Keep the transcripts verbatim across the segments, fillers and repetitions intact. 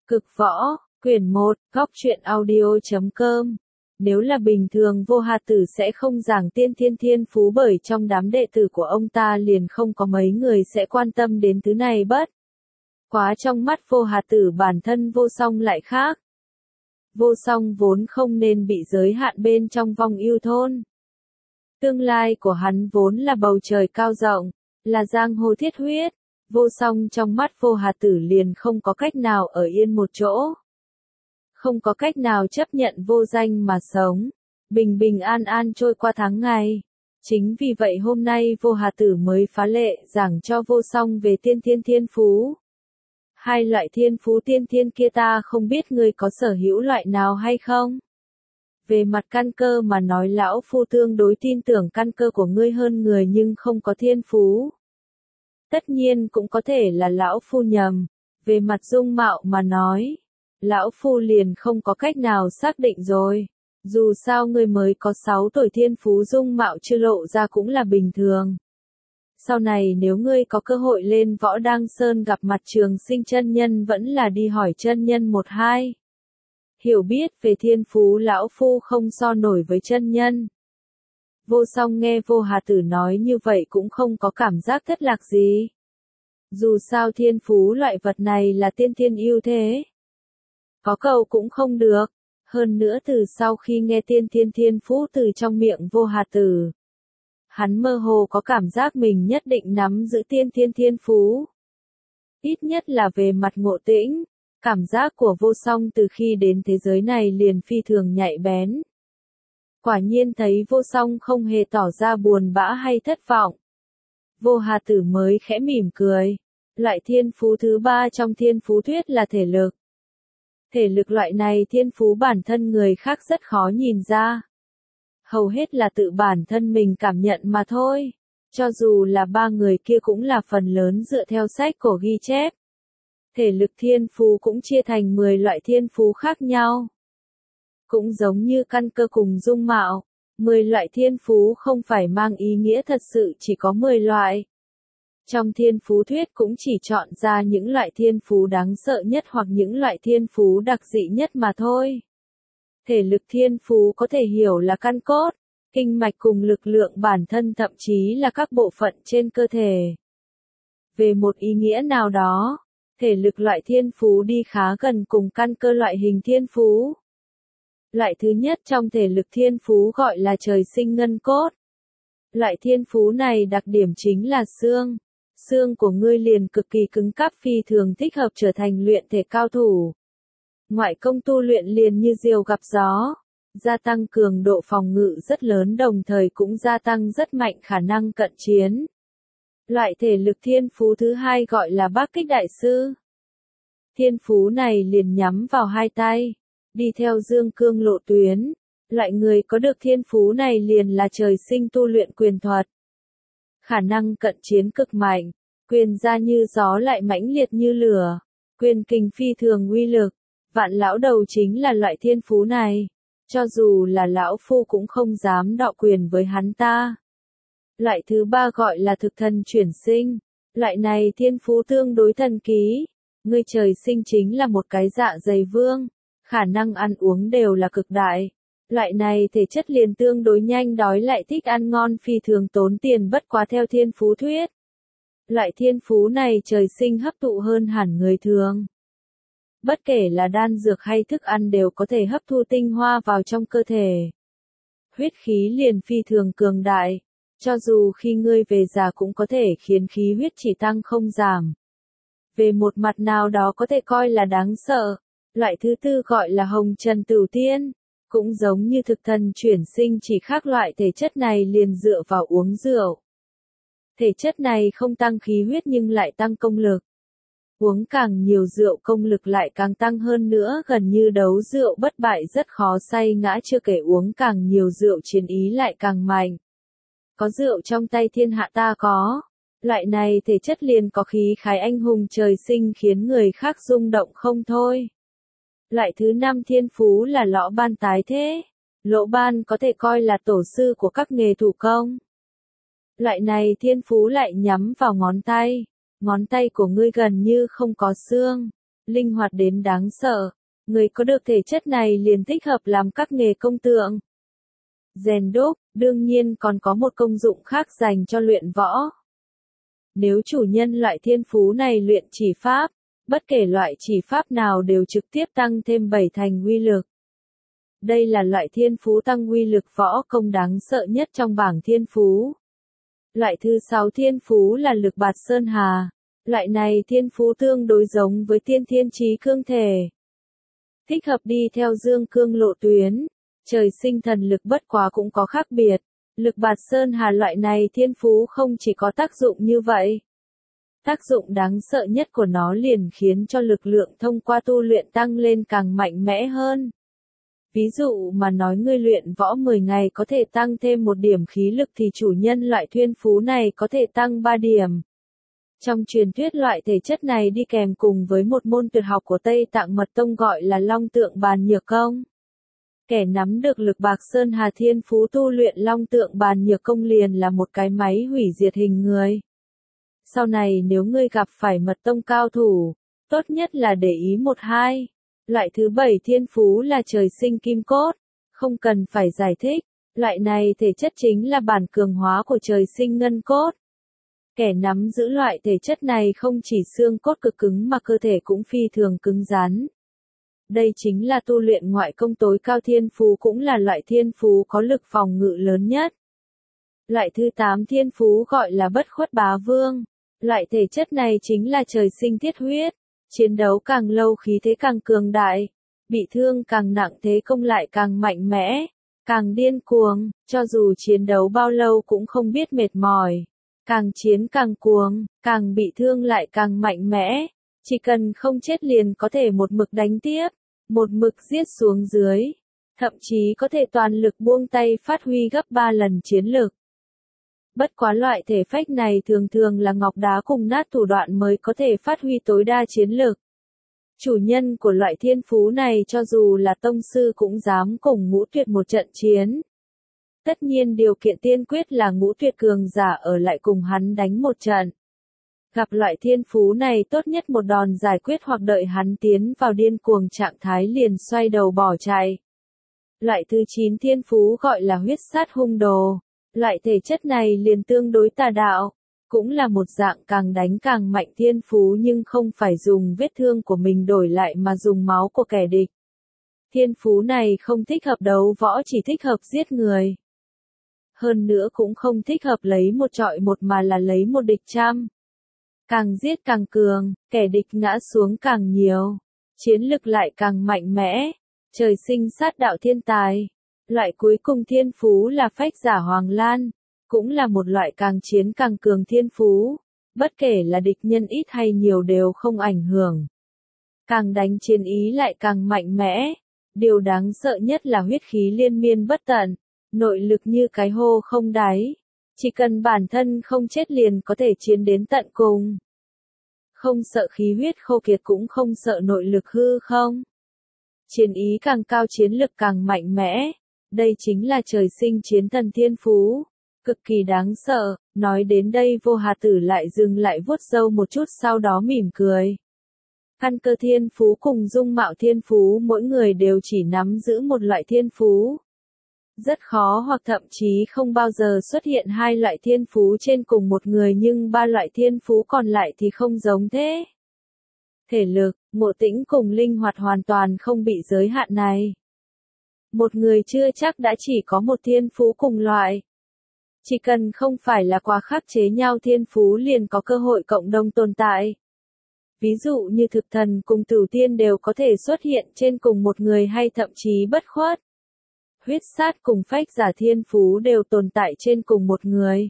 Cực võ, quyển một, góc truyện audio.com. Nếu là bình thường Vô Hà Tử sẽ không giảng tiên thiên thiên phú, bởi trong đám đệ tử của ông ta liền không có mấy người sẽ quan tâm đến thứ này bất. Quá trong mắt Vô Hà Tử bản thân Vô Song lại khác. Vô Song vốn không nên bị giới hạn bên trong vong ưu thôn. Tương lai của hắn vốn là bầu trời cao rộng, là giang hồ thiết huyết. Vô Song trong mắt Vô Hà Tử liền không có cách nào ở yên một chỗ. Không có cách nào chấp nhận vô danh mà sống. Bình bình an an trôi qua tháng ngày. Chính vì vậy hôm nay Vô Hà Tử mới phá lệ giảng cho Vô Song về tiên thiên thiên phú. Hai loại thiên phú tiên thiên kia ta không biết ngươi có sở hữu loại nào hay không? Về mặt căn cơ mà nói lão phu tương đối tin tưởng căn cơ của ngươi hơn người nhưng không có thiên phú. Tất nhiên cũng có thể là lão phu nhầm. Về mặt dung mạo mà nói, lão phu liền không có cách nào xác định rồi. Dù sao ngươi mới có sáu tuổi, thiên phú dung mạo chưa lộ ra cũng là bình thường. Sau này nếu ngươi có cơ hội lên Võ Đăng Sơn gặp mặt Trường Sinh chân nhân vẫn là đi hỏi chân nhân một hai. Hiểu biết về thiên phú lão phu không so nổi với chân nhân. Vô Song nghe Vô Hà Tử nói như vậy cũng không có cảm giác thất lạc gì. Dù sao thiên phú loại vật này là tiên thiên ưu thế. Có cầu cũng không được. Hơn nữa từ sau khi nghe tiên thiên thiên phú từ trong miệng Vô Hà Tử, hắn mơ hồ có cảm giác mình nhất định nắm giữ tiên thiên thiên phú. Ít nhất là về mặt ngộ tĩnh, cảm giác của Vô Song từ khi đến thế giới này liền phi thường nhạy bén. Quả nhiên thấy Vô Song không hề tỏ ra buồn bã hay thất vọng. Vô Hà Tử mới khẽ mỉm cười. Loại thiên phú thứ ba trong thiên phú thuyết là thể lực. Thể lực loại này thiên phú bản thân người khác rất khó nhìn ra. Hầu hết là tự bản thân mình cảm nhận mà thôi. Cho dù là ba người kia cũng là phần lớn dựa theo sách cổ ghi chép. Thể lực thiên phú cũng chia thành mười loại thiên phú khác nhau. Cũng giống như căn cơ cùng dung mạo, mười loại thiên phú không phải mang ý nghĩa thật sự chỉ có mười loại. Trong thiên phú thuyết cũng chỉ chọn ra những loại thiên phú đáng sợ nhất hoặc những loại thiên phú đặc dị nhất mà thôi. Thể lực thiên phú có thể hiểu là căn cốt, kinh mạch cùng lực lượng bản thân, thậm chí là các bộ phận trên cơ thể. Về một ý nghĩa nào đó, thể lực loại thiên phú đi khá gần cùng căn cơ loại hình thiên phú. Loại thứ nhất trong thể lực thiên phú gọi là trời sinh ngân cốt. Loại thiên phú này đặc điểm chính là xương. Xương của ngươi liền cực kỳ cứng cáp, phi thường thích hợp trở thành luyện thể cao thủ. Ngoại công tu luyện liền như diều gặp gió, gia tăng cường độ phòng ngự rất lớn, đồng thời cũng gia tăng rất mạnh khả năng cận chiến. Loại thể lực thiên phú thứ hai gọi là Bác Kích Đại Sư. Thiên phú này liền nhắm vào hai tay, đi theo dương cương lộ tuyến. Loại người có được thiên phú này liền là trời sinh tu luyện quyền thuật. Khả năng cận chiến cực mạnh, quyền ra như gió lại mãnh liệt như lửa, quyền kình phi thường uy lực. Vạn lão đầu chính là loại thiên phú này, cho dù là lão phu cũng không dám đọ quyền với hắn ta. Loại thứ ba gọi là thực thần chuyển sinh. Loại này thiên phú tương đối thần kỳ. Ngươi trời sinh chính là một cái dạ dày vương, khả năng ăn uống đều là cực đại. Loại này thể chất liền tương đối nhanh đói, lại thích ăn ngon, phi thường tốn tiền, bất quá theo thiên phú thuyết. Loại thiên phú này trời sinh hấp thụ hơn hẳn người thường. Bất kể là đan dược hay thức ăn đều có thể hấp thu tinh hoa vào trong cơ thể. Huyết khí liền phi thường cường đại. Cho dù khi ngươi về già cũng có thể khiến khí huyết chỉ tăng không giảm. Về một mặt nào đó có thể coi là đáng sợ. Loại thứ tư gọi là hồng trần tửu tiên. Cũng giống như thực thần chuyển sinh, chỉ khác loại thể chất này liền dựa vào uống rượu. Thể chất này không tăng khí huyết nhưng lại tăng công lực. Uống càng nhiều rượu công lực lại càng tăng hơn nữa, gần như đấu rượu bất bại, rất khó say ngã, chưa kể uống càng nhiều rượu chiến ý lại càng mạnh. Có rượu trong tay thiên hạ ta có. Loại này thể chất liền có khí khái anh hùng trời sinh, khiến người khác rung động không thôi. Loại thứ năm thiên phú là lõ ban tái thế. Lỗ ban có thể coi là tổ sư của các nghề thủ công. Loại này thiên phú lại nhắm vào ngón tay. Ngón tay của ngươi gần như không có xương, linh hoạt đến đáng sợ. Người có được thể chất này liền thích hợp làm các nghề công tượng. Rèn đúc, đương nhiên còn có một công dụng khác dành cho luyện võ. Nếu chủ nhân loại thiên phú này luyện chỉ pháp, bất kể loại chỉ pháp nào đều trực tiếp tăng thêm bảy thành uy lực. Đây là loại thiên phú tăng uy lực võ công đáng sợ nhất trong bảng thiên phú. Loại thứ sáu thiên phú là lực bạt sơn hà. Loại này thiên phú tương đối giống với tiên thiên chí cương thể. Thích hợp đi theo dương cương lộ tuyến. Trời sinh thần lực bất quá cũng có khác biệt. Lực bạt sơn hà loại này thiên phú không chỉ có tác dụng như vậy. Tác dụng đáng sợ nhất của nó liền khiến cho lực lượng thông qua tu luyện tăng lên càng mạnh mẽ hơn. Ví dụ mà nói ngươi luyện võ mười ngày có thể tăng thêm một điểm khí lực thì chủ nhân loại thiên phú này có thể tăng ba điểm. Trong truyền thuyết loại thể chất này đi kèm cùng với một môn tuyệt học của Tây Tạng Mật Tông gọi là Long Tượng Bàn Nhược Công. Kẻ nắm được lực bạc sơn hà thiên phú tu luyện Long Tượng Bàn Nhược Công liền là một cái máy hủy diệt hình người. Sau này nếu ngươi gặp phải mật tông cao thủ, tốt nhất là để ý một hai. Loại thứ bảy thiên phú là trời sinh kim cốt, không cần phải giải thích, loại này thể chất chính là bản cường hóa của trời sinh ngân cốt. Kẻ nắm giữ loại thể chất này không chỉ xương cốt cực cứng mà cơ thể cũng phi thường cứng rắn. Đây chính là tu luyện ngoại công tối cao thiên phú cũng là loại thiên phú có lực phòng ngự lớn nhất. Loại thứ tám thiên phú gọi là bất khuất bá vương. Loại thể chất này chính là trời sinh thiết huyết. Chiến đấu càng lâu khí thế càng cường đại. Bị thương càng nặng thế công lại càng mạnh mẽ. Càng điên cuồng, cho dù chiến đấu bao lâu cũng không biết mệt mỏi. Càng chiến càng cuồng, càng bị thương lại càng mạnh mẽ. Chỉ cần không chết liền có thể một mực đánh tiếp. Một mực giết xuống dưới. Thậm chí có thể toàn lực buông tay phát huy gấp ba lần chiến lực. Bất quá loại thể phách này thường thường là ngọc đá cùng nát thủ đoạn mới có thể phát huy tối đa chiến lực. Chủ nhân của loại thiên phú này cho dù là tông sư cũng dám cùng ngũ tuyệt một trận chiến. Tất nhiên điều kiện tiên quyết là ngũ tuyệt cường giả ở lại cùng hắn đánh một trận. Gặp loại thiên phú này tốt nhất một đòn giải quyết hoặc đợi hắn tiến vào điên cuồng trạng thái liền xoay đầu bỏ chạy. Loại thứ chín thiên phú gọi là huyết sát hung đồ. Loại thể chất này liền tương đối tà đạo, cũng là một dạng càng đánh càng mạnh thiên phú nhưng không phải dùng vết thương của mình đổi lại mà dùng máu của kẻ địch. Thiên phú này không thích hợp đấu võ chỉ thích hợp giết người. Hơn nữa cũng không thích hợp lấy một trọi một mà là lấy một địch trăm. Càng giết càng cường, kẻ địch ngã xuống càng nhiều, chiến lực lại càng mạnh mẽ, trời sinh sát đạo thiên tài. Loại cuối cùng thiên phú là phách giả Hoàng Lan, cũng là một loại càng chiến càng cường thiên phú, bất kể là địch nhân ít hay nhiều đều không ảnh hưởng. Càng đánh chiến ý lại càng mạnh mẽ, điều đáng sợ nhất là huyết khí liên miên bất tận, nội lực như cái hô không đáy, chỉ cần bản thân không chết liền có thể chiến đến tận cùng. Không sợ khí huyết khô kiệt cũng không sợ nội lực hư không. Chiến ý càng cao chiến lực càng mạnh mẽ. Đây chính là trời sinh chiến thần thiên phú, cực kỳ đáng sợ. Nói đến đây Vô Hà Tử lại dừng lại vuốt râu một chút sau đó mỉm cười. Căn cơ thiên phú cùng dung mạo thiên phú mỗi người đều chỉ nắm giữ một loại thiên phú. Rất khó hoặc thậm chí không bao giờ xuất hiện hai loại thiên phú trên cùng một người nhưng ba loại thiên phú còn lại thì không giống thế. Thể lực, ngộ tĩnh cùng linh hoạt hoàn toàn không bị giới hạn này. Một người chưa chắc đã chỉ có một thiên phú cùng loại. Chỉ cần không phải là quá khắc chế nhau thiên phú liền có cơ hội cộng đồng tồn tại. Ví dụ như thực thần cùng tử tiên đều có thể xuất hiện trên cùng một người hay thậm chí bất khuất. Huyết sát cùng phách giả thiên phú đều tồn tại trên cùng một người.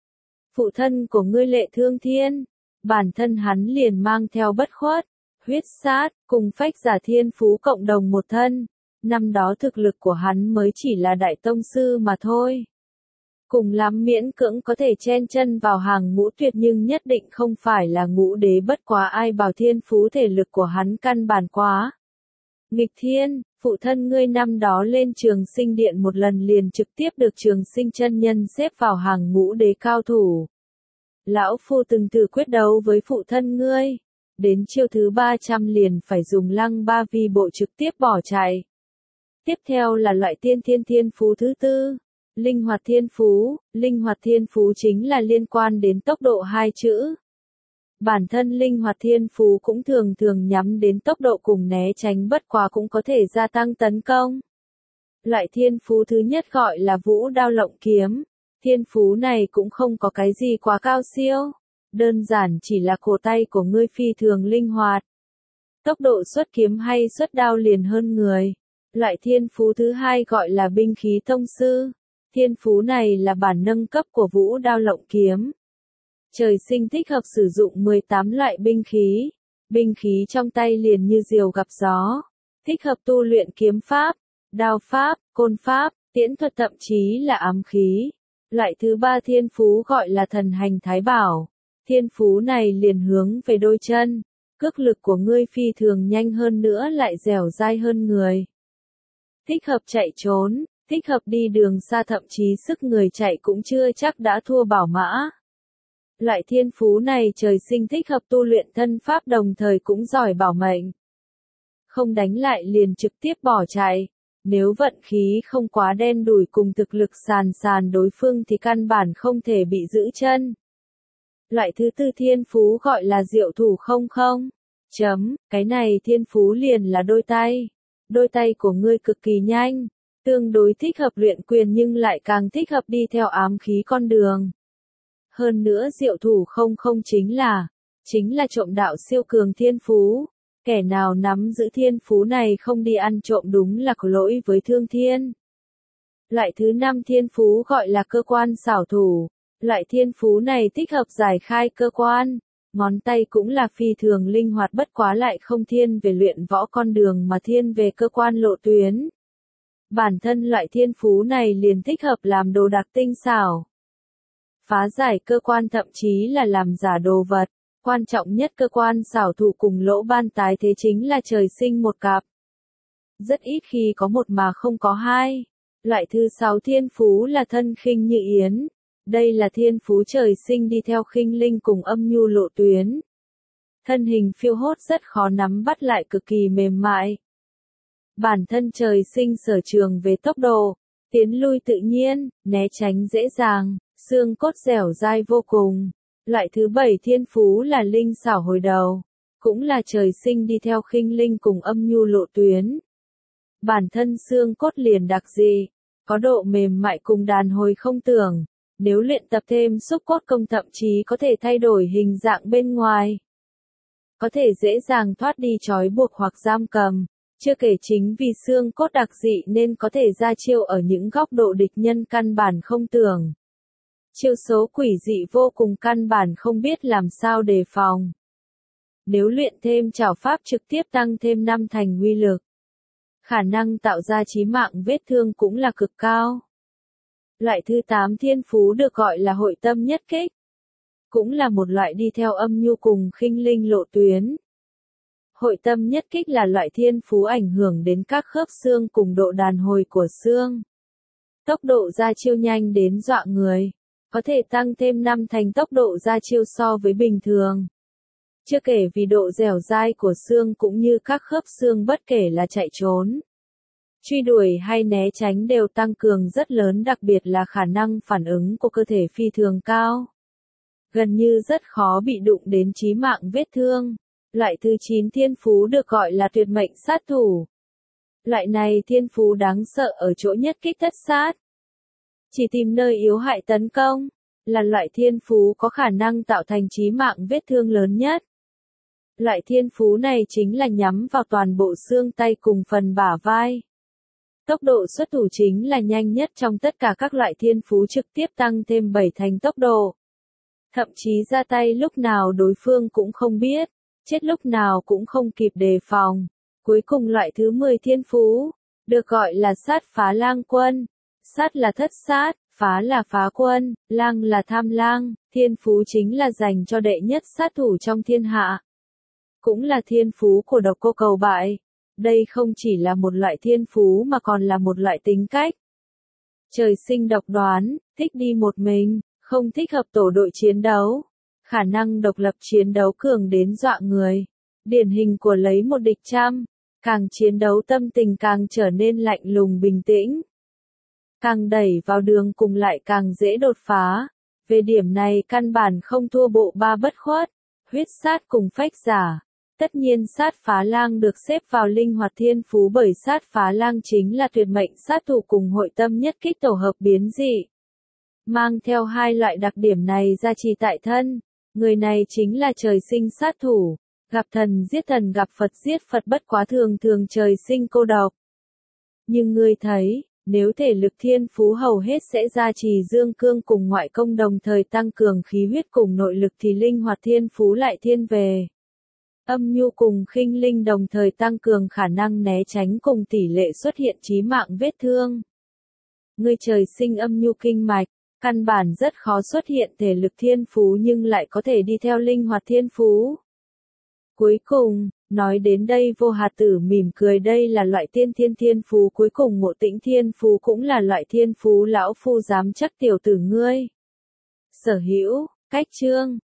Phụ thân của ngươi Lệ Thương Thiên, bản thân hắn liền mang theo bất khuất, huyết sát cùng phách giả thiên phú cộng đồng một thân. Năm đó thực lực của hắn mới chỉ là đại tông sư mà thôi. Cùng lắm miễn cưỡng có thể chen chân vào hàng ngũ tuyệt nhưng nhất định không phải là ngũ đế bất quá ai bảo thiên phú thể lực của hắn căn bản quá. Nghịch thiên, phụ thân ngươi năm đó lên Trường Sinh Điện một lần liền trực tiếp được Trường Sinh chân nhân xếp vào hàng ngũ đế cao thủ. Lão phu từng thử quyết đấu với phụ thân ngươi. đến chiêu thứ ba trăm liền phải dùng lăng ba vi bộ trực tiếp bỏ chạy. Tiếp theo là loại tiên thiên thiên phú thứ tư, linh hoạt thiên phú. Linh hoạt thiên phú chính là liên quan đến tốc độ hai chữ. Bản thân linh hoạt thiên phú cũng thường thường nhắm đến tốc độ cùng né tránh, bất quá cũng có thể gia tăng tấn công. Loại thiên phú thứ nhất gọi là vũ đao lộng kiếm. Thiên phú này cũng không có cái gì quá cao siêu, đơn giản chỉ là cổ tay của ngươi phi thường linh hoạt. Tốc độ xuất kiếm hay xuất đao liền hơn người. Loại thiên phú thứ hai gọi là binh khí tông sư. Thiên phú này là bản nâng cấp của vũ đao lộng kiếm. Trời sinh thích hợp sử dụng mười tám loại binh khí. Binh khí trong tay liền như diều gặp gió. Thích hợp tu luyện kiếm pháp, đao pháp, côn pháp, tiễn thuật, thậm chí là ám khí. Loại thứ ba thiên phú gọi là thần hành thái bảo. Thiên phú này liền hướng về đôi chân. Cước lực của ngươi phi thường nhanh hơn nữa lại dẻo dai hơn người. Thích hợp chạy trốn, thích hợp đi đường xa, thậm chí sức người chạy cũng chưa chắc đã thua bảo mã. Loại thiên phú này trời sinh thích hợp tu luyện thân pháp, đồng thời cũng giỏi bảo mệnh. Không đánh lại liền trực tiếp bỏ chạy. Nếu vận khí không quá đen đủi cùng thực lực sàn sàn đối phương thì căn bản không thể bị giữ chân. Loại thứ tư thiên phú gọi là diệu thủ không không. Chấm, cái này thiên phú liền là đôi tay. Đôi tay của ngươi cực kỳ nhanh, tương đối thích hợp luyện quyền nhưng lại càng thích hợp đi theo ám khí con đường. Hơn nữa diệu thủ không không chính là, chính là trộm đạo siêu cường thiên phú. Kẻ nào nắm giữ thiên phú này không đi ăn trộm đúng là có lỗi với thương thiên. Loại thứ năm thiên phú gọi là cơ quan xảo thủ. Loại thiên phú này thích hợp giải khai cơ quan. Ngón tay cũng là phi thường linh hoạt, bất quá lại không thiên về luyện võ con đường mà thiên về cơ quan lộ tuyến. Bản thân loại thiên phú này liền thích hợp làm đồ đạc tinh xảo. Phá giải cơ quan, thậm chí là làm giả đồ vật. Quan trọng nhất cơ quan xảo thủ cùng lỗ ban tái thế chính là trời sinh một cặp. Rất ít khi có một mà không có hai. Loại thứ sáu thiên phú là thân khinh như yến. Đây là thiên phú trời sinh đi theo khinh linh cùng âm nhu lộ tuyến. Thân hình phiêu hốt rất khó nắm bắt lại cực kỳ mềm mại. Bản thân trời sinh sở trường về tốc độ, tiến lui tự nhiên, né tránh dễ dàng, xương cốt dẻo dai vô cùng. Loại thứ bảy thiên phú là linh xảo hồi đầu, cũng là trời sinh đi theo khinh linh cùng âm nhu lộ tuyến. Bản thân xương cốt liền đặc dị, có độ mềm mại cùng đàn hồi không tưởng. Nếu luyện tập thêm xúc cốt công thậm chí có thể thay đổi hình dạng bên ngoài. Có thể dễ dàng thoát đi trói buộc hoặc giam cầm. Chưa kể chính vì xương cốt đặc dị nên có thể ra chiêu ở những góc độ địch nhân căn bản không tưởng. Chiêu số quỷ dị vô cùng, căn bản không biết làm sao đề phòng. Nếu luyện thêm trảo pháp trực tiếp tăng thêm năm thành uy lực. Khả năng tạo ra chí mạng vết thương cũng là cực cao. Loại thứ tám thiên phú được gọi là hội tâm nhất kích. Cũng là một loại đi theo âm nhu cùng khinh linh lộ tuyến. Hội tâm nhất kích là loại thiên phú ảnh hưởng đến các khớp xương cùng độ đàn hồi của xương. Tốc độ ra chiêu nhanh đến dọa người. Có thể tăng thêm năm thành tốc độ ra chiêu so với bình thường. Chưa kể vì độ dẻo dai của xương cũng như các khớp xương bất kể là chạy trốn, truy đuổi hay né tránh đều tăng cường rất lớn, đặc biệt là khả năng phản ứng của cơ thể phi thường cao. Gần như rất khó bị đụng đến chí mạng vết thương. Loại thứ chín thiên phú được gọi là tuyệt mệnh sát thủ. Loại này thiên phú đáng sợ ở chỗ nhất kích tất sát. Chỉ tìm nơi yếu hại tấn công, là loại thiên phú có khả năng tạo thành chí mạng vết thương lớn nhất. Loại thiên phú này chính là nhắm vào toàn bộ xương tay cùng phần bả vai. Tốc độ xuất thủ chính là nhanh nhất trong tất cả các loại thiên phú, trực tiếp tăng thêm bảy thành tốc độ. Thậm chí ra tay lúc nào đối phương cũng không biết, chết lúc nào cũng không kịp đề phòng. Cuối cùng loại thứ mười thiên phú, được gọi là sát phá lang quân. Sát là thất sát, phá là phá quân, lang là tham lang, thiên phú chính là dành cho đệ nhất sát thủ trong thiên hạ. Cũng là thiên phú của độc cô cầu bại. Đây không chỉ là một loại thiên phú mà còn là một loại tính cách. Trời sinh độc đoán, thích đi một mình, không thích hợp tổ đội chiến đấu. Khả năng độc lập chiến đấu cường đến dọa người. Điển hình của lấy một địch trăm, càng chiến đấu tâm tình càng trở nên lạnh lùng bình tĩnh. Càng đẩy vào đường cùng lại càng dễ đột phá. Về điểm này căn bản không thua bộ ba bất khuất, huyết sát cùng phách giả. Tất nhiên sát phá lang được xếp vào linh hoạt thiên phú bởi sát phá lang chính là tuyệt mệnh sát thủ cùng hội tâm nhất kích tổ hợp biến dị. Mang theo hai loại đặc điểm này ra trì tại thân, người này chính là trời sinh sát thủ, gặp thần giết thần gặp Phật giết Phật bất quá thường thường trời sinh cô độc. Nhưng ngươi thấy, nếu thể lực thiên phú hầu hết sẽ gia trì dương cương cùng ngoại công đồng thời tăng cường khí huyết cùng nội lực thì linh hoạt thiên phú lại thiên về âm nhu cùng khinh linh đồng thời tăng cường khả năng né tránh cùng tỷ lệ xuất hiện chí mạng vết thương. Ngươi trời sinh âm nhu kinh mạch, căn bản rất khó xuất hiện thể lực thiên phú nhưng lại có thể đi theo linh hoạt thiên phú. Cuối cùng, nói đến đây Vô Hà Tử mỉm cười, đây là loại tiên thiên thiên phú cuối cùng, Ngộ Tĩnh thiên phú cũng là loại thiên phú lão phu dám chắc tiểu tử ngươi sở hữu. Cách chương